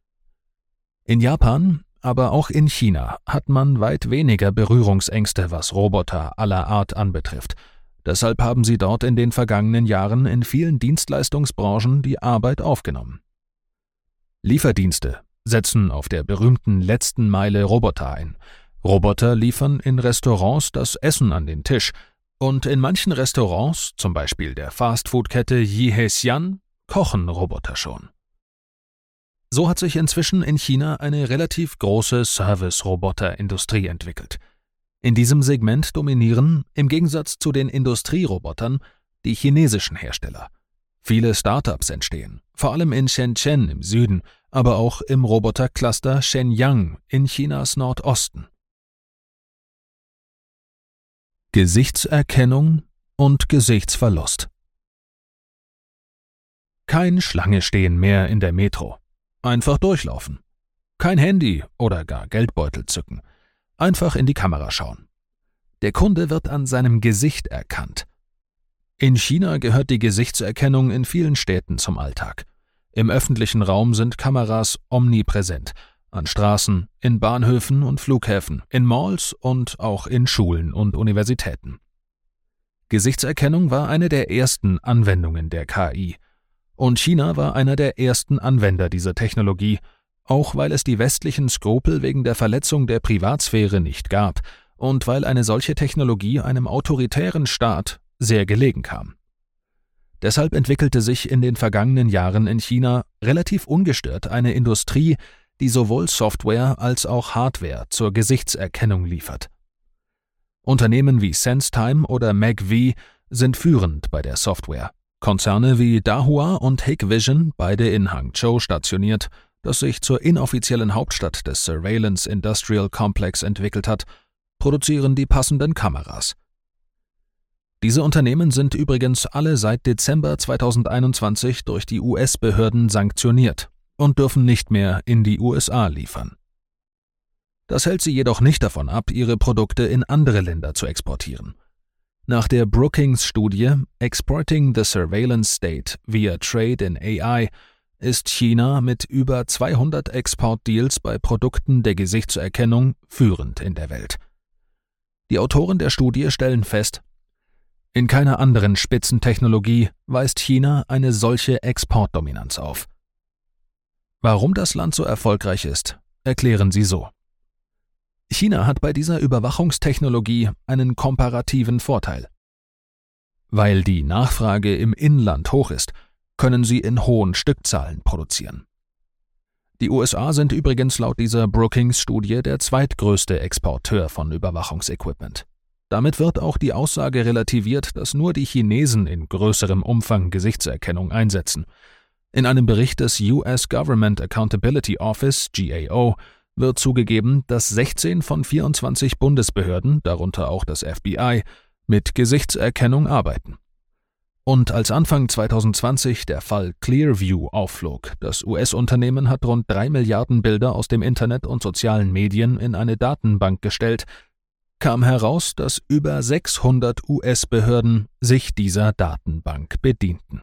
In Japan, aber auch in China hat man weit weniger Berührungsängste, was Roboter aller Art anbetrifft. Deshalb haben sie dort in den vergangenen Jahren in vielen Dienstleistungsbranchen die Arbeit aufgenommen. Lieferdienste setzen auf der berühmten letzten Meile Roboter ein. Roboter liefern in Restaurants das Essen an den Tisch und in manchen Restaurants, zum Beispiel der Fastfood-Kette Yihesian, kochen Roboter schon. So hat sich inzwischen in China eine relativ große Service-Roboter-Industrie entwickelt. In diesem Segment dominieren, im Gegensatz zu den Industrierobotern, die chinesischen Hersteller. Viele Startups entstehen, vor allem in Shenzhen im Süden, aber auch im Robotercluster Shenyang in Chinas Nordosten. Gesichtserkennung und Gesichtsverlust. Kein Schlange-Stehen mehr in der Metro. Einfach durchlaufen. Kein Handy oder gar Geldbeutel zücken. Einfach in die Kamera schauen. Der Kunde wird an seinem Gesicht erkannt. In China gehört die Gesichtserkennung in vielen Städten zum Alltag. Im öffentlichen Raum sind Kameras omnipräsent. An Straßen, in Bahnhöfen und Flughäfen, in Malls und auch in Schulen und Universitäten. Gesichtserkennung war eine der ersten Anwendungen der KI. Und China war einer der ersten Anwender dieser Technologie, auch weil es die westlichen Skrupel wegen der Verletzung der Privatsphäre nicht gab und weil eine solche Technologie einem autoritären Staat sehr gelegen kam. Deshalb entwickelte sich in den vergangenen Jahren in China relativ ungestört eine Industrie, die sowohl Software als auch Hardware zur Gesichtserkennung liefert. Unternehmen wie SenseTime oder MagV sind führend bei der Software. Konzerne wie Dahua und Hikvision, beide in Hangzhou stationiert, das sich zur inoffiziellen Hauptstadt des Surveillance Industrial Complex entwickelt hat, produzieren die passenden Kameras. Diese Unternehmen sind übrigens alle seit Dezember 2021 durch die US-Behörden sanktioniert und dürfen nicht mehr in die USA liefern. Das hält sie jedoch nicht davon ab, ihre Produkte in andere Länder zu exportieren. Nach der Brookings-Studie Exporting the Surveillance State via Trade in AI ist China mit über 200 Exportdeals bei Produkten der Gesichtserkennung führend in der Welt. Die Autoren der Studie stellen fest, in keiner anderen Spitzentechnologie weist China eine solche Exportdominanz auf. Warum das Land so erfolgreich ist, erklären sie so. China hat bei dieser Überwachungstechnologie einen komparativen Vorteil. Weil die Nachfrage im Inland hoch ist, können sie in hohen Stückzahlen produzieren. Die USA sind übrigens laut dieser Brookings-Studie der zweitgrößte Exporteur von Überwachungsequipment. Damit wird auch die Aussage relativiert, dass nur die Chinesen in größerem Umfang Gesichtserkennung einsetzen. In einem Bericht des US Government Accountability Office, GAO, wird zugegeben, dass 16 von 24 Bundesbehörden, darunter auch das FBI, mit Gesichtserkennung arbeiten. Und als Anfang 2020 der Fall Clearview aufflog, das US-Unternehmen hat rund 3 Milliarden Bilder aus dem Internet und sozialen Medien in eine Datenbank gestellt, kam heraus, dass über 600 US-Behörden sich dieser Datenbank bedienten.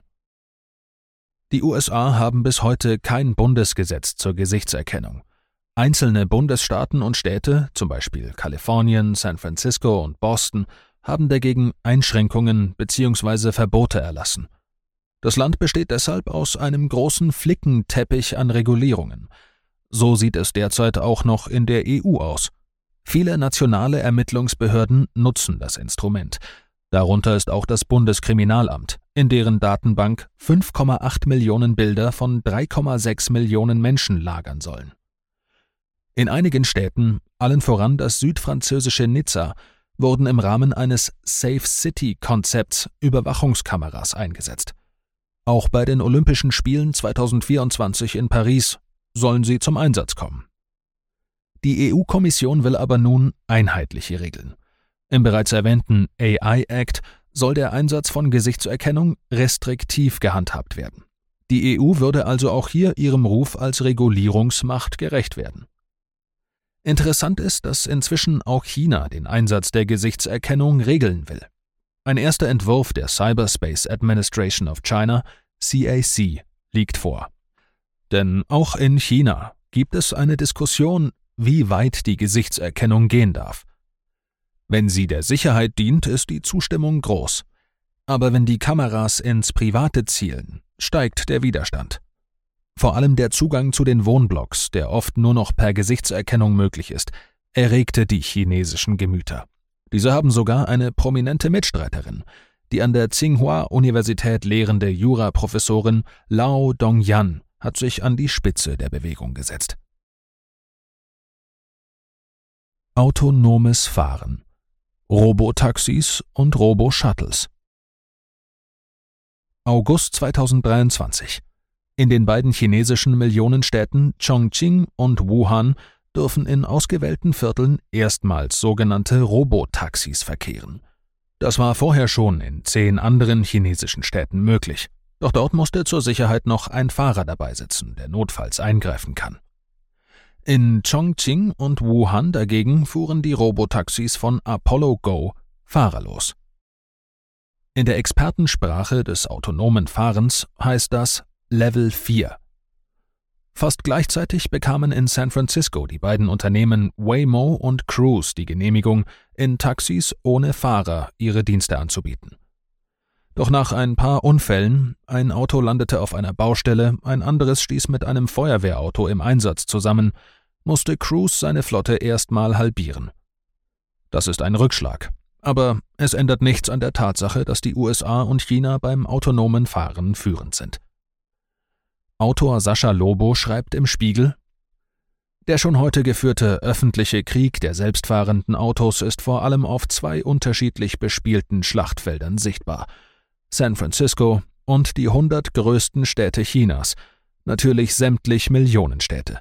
Die USA haben bis heute kein Bundesgesetz zur Gesichtserkennung. Einzelne Bundesstaaten und Städte, zum Beispiel Kalifornien, San Francisco und Boston, haben dagegen Einschränkungen bzw. Verbote erlassen. Das Land besteht deshalb aus einem großen Flickenteppich an Regulierungen. So sieht es derzeit auch noch in der EU aus. Viele nationale Ermittlungsbehörden nutzen das Instrument. Darunter ist auch das Bundeskriminalamt, in deren Datenbank 5,8 Millionen Bilder von 3,6 Millionen Menschen lagern sollen. In einigen Städten, allen voran das südfranzösische Nizza, wurden im Rahmen eines Safe City-Konzepts Überwachungskameras eingesetzt. Auch bei den Olympischen Spielen 2024 in Paris sollen sie zum Einsatz kommen. Die EU-Kommission will aber nun einheitliche Regeln. Im bereits erwähnten AI Act soll der Einsatz von Gesichtserkennung restriktiv gehandhabt werden. Die EU würde also auch hier ihrem Ruf als Regulierungsmacht gerecht werden. Interessant ist, dass inzwischen auch China den Einsatz der Gesichtserkennung regeln will. Ein erster Entwurf der Cyberspace Administration of China, CAC, liegt vor. Denn auch in China gibt es eine Diskussion, wie weit die Gesichtserkennung gehen darf. Wenn sie der Sicherheit dient, ist die Zustimmung groß. Aber wenn die Kameras ins Private zielen, steigt der Widerstand. Vor allem der Zugang zu den Wohnblocks, der oft nur noch per Gesichtserkennung möglich ist, erregte die chinesischen Gemüter. Diese haben sogar eine prominente Mitstreiterin, die an der Tsinghua-Universität lehrende Juraprofessorin Lao Dongyan hat sich an die Spitze der Bewegung gesetzt. Autonomes Fahren, Robotaxis und Robo-Shuttles. August 2023. In den beiden chinesischen Millionenstädten Chongqing und Wuhan dürfen in ausgewählten Vierteln erstmals sogenannte Robotaxis verkehren. Das war vorher schon in 10 anderen chinesischen Städten möglich, doch dort musste zur Sicherheit noch ein Fahrer dabei sitzen, der notfalls eingreifen kann. In Chongqing und Wuhan dagegen fuhren die Robotaxis von Apollo Go fahrerlos. In der Expertensprache des autonomen Fahrens heißt das Level 4. Fast gleichzeitig bekamen in San Francisco die beiden Unternehmen Waymo und Cruise die Genehmigung, in Taxis ohne Fahrer ihre Dienste anzubieten. Doch nach ein paar Unfällen, ein Auto landete auf einer Baustelle, ein anderes stieß mit einem Feuerwehrauto im Einsatz zusammen, musste Cruise seine Flotte erstmal halbieren. Das ist ein Rückschlag, aber es ändert nichts an der Tatsache, dass die USA und China beim autonomen Fahren führend sind. Autor Sascha Lobo schreibt im Spiegel: Der schon heute geführte öffentliche Krieg der selbstfahrenden Autos ist vor allem auf zwei unterschiedlich bespielten Schlachtfeldern sichtbar: San Francisco und die 100 größten Städte Chinas, natürlich sämtlich Millionenstädte.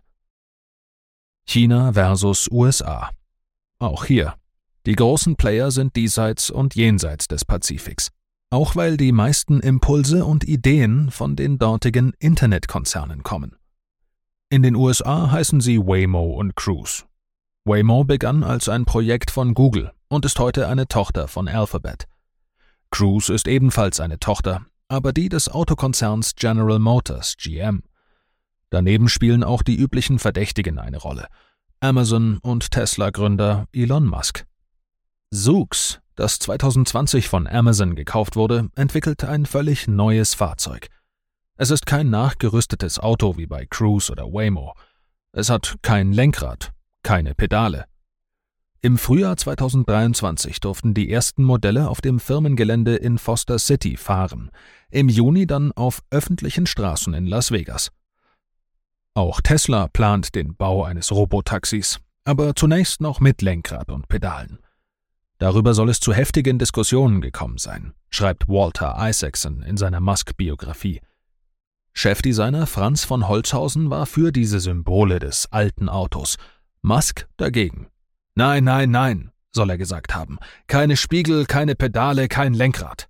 China versus USA. Auch hier. Die großen Player sind diesseits und jenseits des Pazifiks. Auch weil die meisten Impulse und Ideen von den dortigen Internetkonzernen kommen. In den USA heißen sie Waymo und Cruise. Waymo begann als ein Projekt von Google und ist heute eine Tochter von Alphabet. Cruise ist ebenfalls eine Tochter, aber die des Autokonzerns General Motors, GM. Daneben spielen auch die üblichen Verdächtigen eine Rolle: Amazon und Tesla-Gründer Elon Musk. Zoox, das 2020 von Amazon gekauft wurde, entwickelt ein völlig neues Fahrzeug. Es ist kein nachgerüstetes Auto wie bei Cruise oder Waymo. Es hat kein Lenkrad, keine Pedale. Im Frühjahr 2023 durften die ersten Modelle auf dem Firmengelände in Foster City fahren, im Juni dann auf öffentlichen Straßen in Las Vegas. Auch Tesla plant den Bau eines Robotaxis, aber zunächst noch mit Lenkrad und Pedalen. Darüber soll es zu heftigen Diskussionen gekommen sein, schreibt Walter Isaacson in seiner Musk-Biografie. Chefdesigner Franz von Holzhausen war für diese Symbole des alten Autos, Musk dagegen. Nein, nein, nein, soll er gesagt haben. Keine Spiegel, keine Pedale, kein Lenkrad.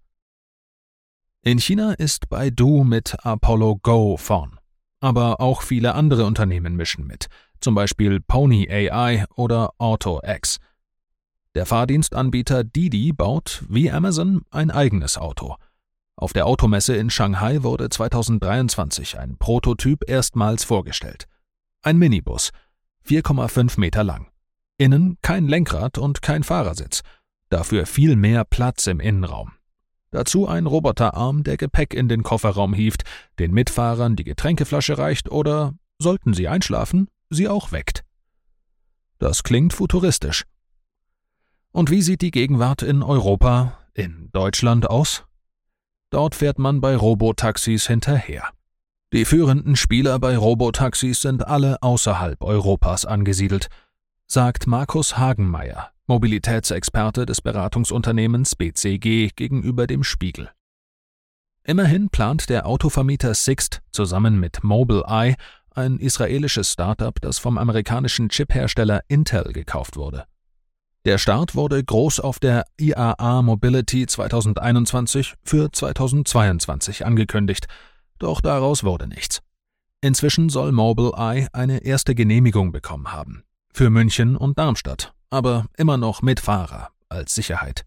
In China ist Baidu mit Apollo Go vorn. Aber auch viele andere Unternehmen mischen mit, zum Beispiel Pony AI oder AutoX. Der Fahrdienstanbieter Didi baut, wie Amazon, ein eigenes Auto. Auf der Automesse in Shanghai wurde 2023 ein Prototyp erstmals vorgestellt. Ein Minibus, 4,5 Meter lang. Innen kein Lenkrad und kein Fahrersitz, dafür viel mehr Platz im Innenraum. Dazu ein Roboterarm, der Gepäck in den Kofferraum hieft, den Mitfahrern die Getränkeflasche reicht oder, sollten sie einschlafen, sie auch weckt. Das klingt futuristisch. Und wie sieht die Gegenwart in Europa, in Deutschland aus? Dort fährt man bei Robotaxis hinterher. Die führenden Spieler bei Robotaxis sind alle außerhalb Europas angesiedelt, sagt Markus Hagenmeier, Mobilitätsexperte des Beratungsunternehmens BCG gegenüber dem Spiegel. Immerhin plant der Autovermieter Sixt zusammen mit Mobileye, ein israelisches Start-up, das vom amerikanischen Chiphersteller Intel gekauft wurde. Der Start wurde groß auf der IAA Mobility 2021 für 2022 angekündigt, doch daraus wurde nichts. Inzwischen soll Mobileye eine erste Genehmigung bekommen haben, für München und Darmstadt, aber immer noch mit Fahrer als Sicherheit.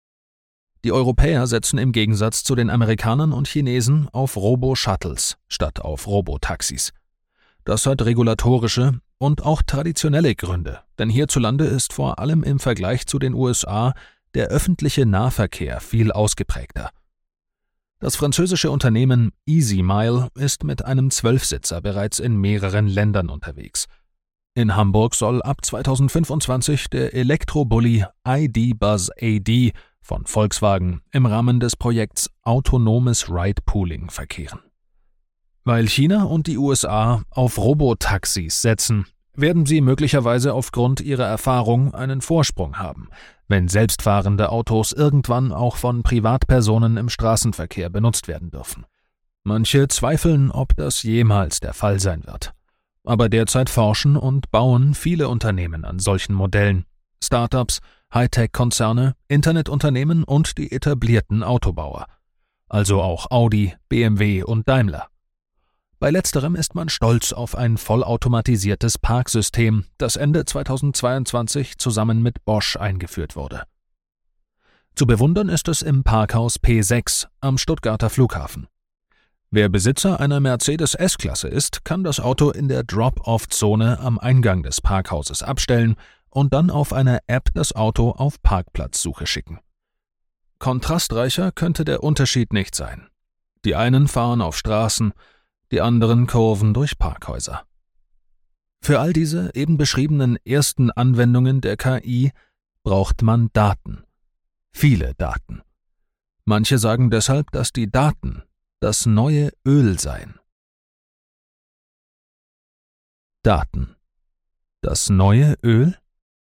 Die Europäer setzen im Gegensatz zu den Amerikanern und Chinesen auf Robo-Shuttles statt auf Robotaxis. Das hat regulatorische und auch traditionelle Gründe, denn hierzulande ist vor allem im Vergleich zu den USA der öffentliche Nahverkehr viel ausgeprägter. Das französische Unternehmen EasyMile ist mit einem 12-Sitzer bereits in mehreren Ländern unterwegs. In Hamburg soll ab 2025 der Elektrobully ID Buzz AD von Volkswagen im Rahmen des Projekts Autonomes Ride-Pooling verkehren. Weil China und die USA auf Robotaxis setzen, werden sie möglicherweise aufgrund ihrer Erfahrung einen Vorsprung haben, wenn selbstfahrende Autos irgendwann auch von Privatpersonen im Straßenverkehr benutzt werden dürfen. Manche zweifeln, ob das jemals der Fall sein wird. Aber derzeit forschen und bauen viele Unternehmen an solchen Modellen. Startups, Hightech-Konzerne, Internetunternehmen und die etablierten Autobauer. Also auch Audi, BMW und Daimler. Bei letzterem ist man stolz auf ein vollautomatisiertes Parksystem, das Ende 2022 zusammen mit Bosch eingeführt wurde. Zu bewundern ist es im Parkhaus P6 am Stuttgarter Flughafen. Wer Besitzer einer Mercedes S-Klasse ist, kann das Auto in der Drop-Off-Zone am Eingang des Parkhauses abstellen und dann auf einer App das Auto auf Parkplatzsuche schicken. Kontrastreicher könnte der Unterschied nicht sein. Die einen fahren auf Straßen, die anderen kurven durch Parkhäuser. Für all diese eben beschriebenen ersten Anwendungen der KI braucht man Daten. Viele Daten. Manche sagen deshalb, dass die Daten das neue Öl seien. Daten. Das neue Öl?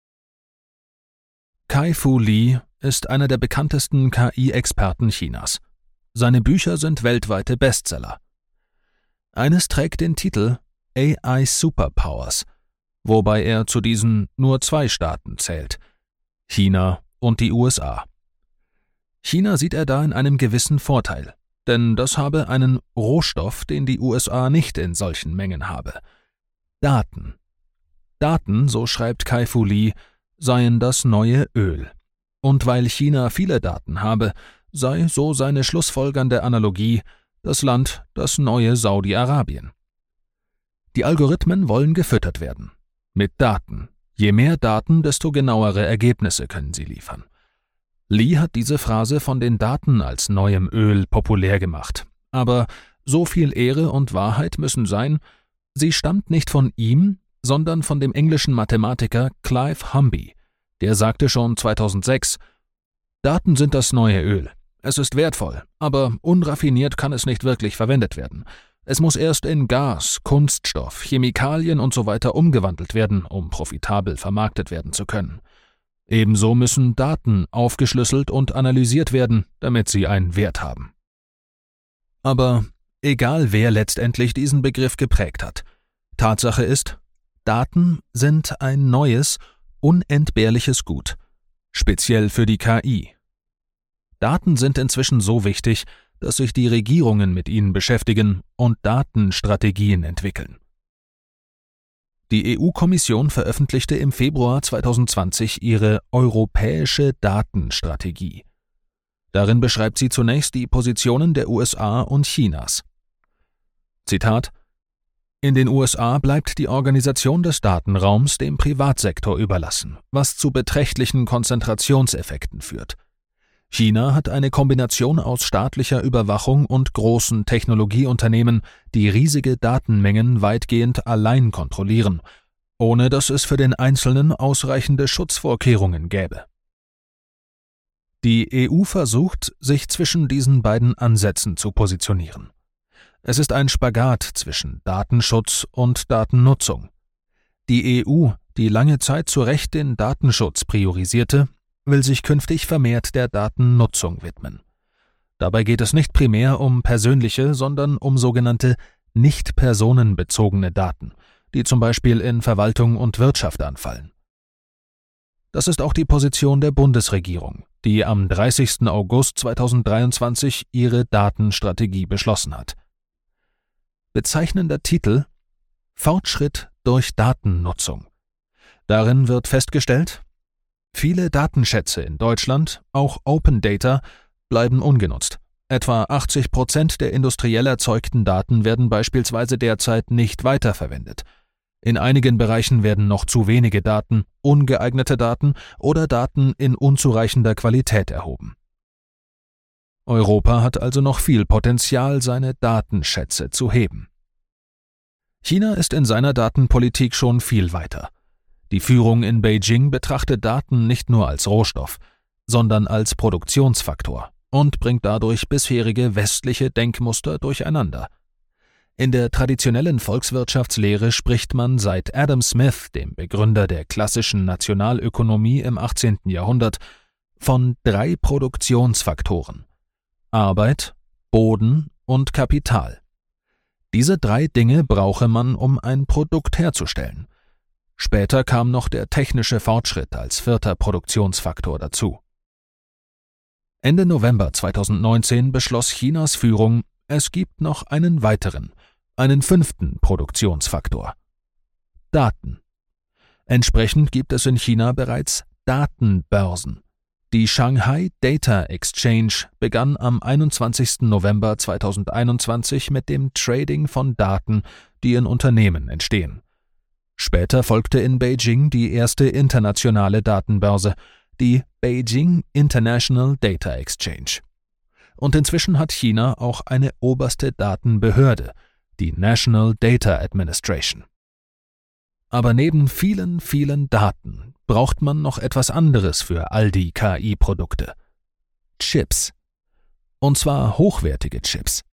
Kai-Fu Lee ist einer der bekanntesten KI-Experten Chinas. Seine Bücher sind weltweite Bestseller. Eines trägt den Titel AI Superpowers, wobei er zu diesen nur 2 Staaten zählt: China und die USA. China sieht er da in einem gewissen Vorteil, denn das habe einen Rohstoff, den die USA nicht in solchen Mengen habe: Daten. Daten, so schreibt Kai-Fu Lee, seien das neue Öl. Und weil China viele Daten habe, sei, so seine schlussfolgernde Analogie, das Land das neue Saudi-Arabien. Die Algorithmen wollen gefüttert werden. Mit Daten. Je mehr Daten, desto genauere Ergebnisse können sie liefern. Lee hat diese Phrase von den Daten als neuem Öl populär gemacht. Aber so viel Ehre und Wahrheit müssen sein, sie stammt nicht von ihm, sondern von dem englischen Mathematiker Clive Humby. Der sagte schon 2006, Daten sind das neue Öl. Es ist wertvoll, aber unraffiniert kann es nicht wirklich verwendet werden. Es muss erst in Gas, Kunststoff, Chemikalien usw. umgewandelt werden, um profitabel vermarktet werden zu können. Ebenso müssen Daten aufgeschlüsselt und analysiert werden, damit sie einen Wert haben. Aber egal wer letztendlich diesen Begriff geprägt hat, Tatsache ist, Daten sind ein neues, unentbehrliches Gut, speziell für die KI. Daten sind inzwischen so wichtig, dass sich die Regierungen mit ihnen beschäftigen und Datenstrategien entwickeln. Die EU-Kommission veröffentlichte im Februar 2020 ihre europäische Datenstrategie. Darin beschreibt sie zunächst die Positionen der USA und Chinas. Zitat: In den USA bleibt die Organisation des Datenraums dem Privatsektor überlassen, was zu beträchtlichen Konzentrationseffekten führt. China hat eine Kombination aus staatlicher Überwachung und großen Technologieunternehmen, die riesige Datenmengen weitgehend allein kontrollieren, ohne dass es für den Einzelnen ausreichende Schutzvorkehrungen gäbe. Die EU versucht, sich zwischen diesen beiden Ansätzen zu positionieren. Es ist ein Spagat zwischen Datenschutz und Datennutzung. Die EU, die lange Zeit zu Recht den Datenschutz priorisierte, will sich künftig vermehrt der Datennutzung widmen. Dabei geht es nicht primär um persönliche, sondern um sogenannte nicht personenbezogene Daten, die zum Beispiel in Verwaltung und Wirtschaft anfallen. Das ist auch die Position der Bundesregierung, die am 30. August 2023 ihre Datenstrategie beschlossen hat. Bezeichnender Titel: Fortschritt durch Datennutzung. Darin wird festgestellt, viele Datenschätze in Deutschland, auch Open Data, bleiben ungenutzt. Etwa 80% der industriell erzeugten Daten werden beispielsweise derzeit nicht weiterverwendet. In einigen Bereichen werden noch zu wenige Daten, ungeeignete Daten oder Daten in unzureichender Qualität erhoben. Europa hat also noch viel Potenzial, seine Datenschätze zu heben. China ist in seiner Datenpolitik schon viel weiter. Die Führung in Beijing betrachtet Daten nicht nur als Rohstoff, sondern als Produktionsfaktor und bringt dadurch bisherige westliche Denkmuster durcheinander. In der traditionellen Volkswirtschaftslehre spricht man seit Adam Smith, dem Begründer der klassischen Nationalökonomie im 18. Jahrhundert, von 3 Produktionsfaktoren: Arbeit, Boden und Kapital. Diese 3 Dinge brauche man, um ein Produkt herzustellen. Später kam noch der technische Fortschritt als 4. Produktionsfaktor dazu. Ende November 2019 beschloss Chinas Führung, es gibt noch einen weiteren, einen 5. Produktionsfaktor: Daten. Entsprechend gibt es in China bereits Datenbörsen. Die Shanghai Data Exchange begann am 21. November 2021 mit dem Trading von Daten, die in Unternehmen entstehen. Später folgte in Beijing die erste internationale Datenbörse, die Beijing International Data Exchange. Und inzwischen hat China auch eine oberste Datenbehörde, die National Data Administration. Aber neben vielen, vielen Daten braucht man noch etwas anderes für all die KI-Produkte. Chips. Und zwar hochwertige Chips.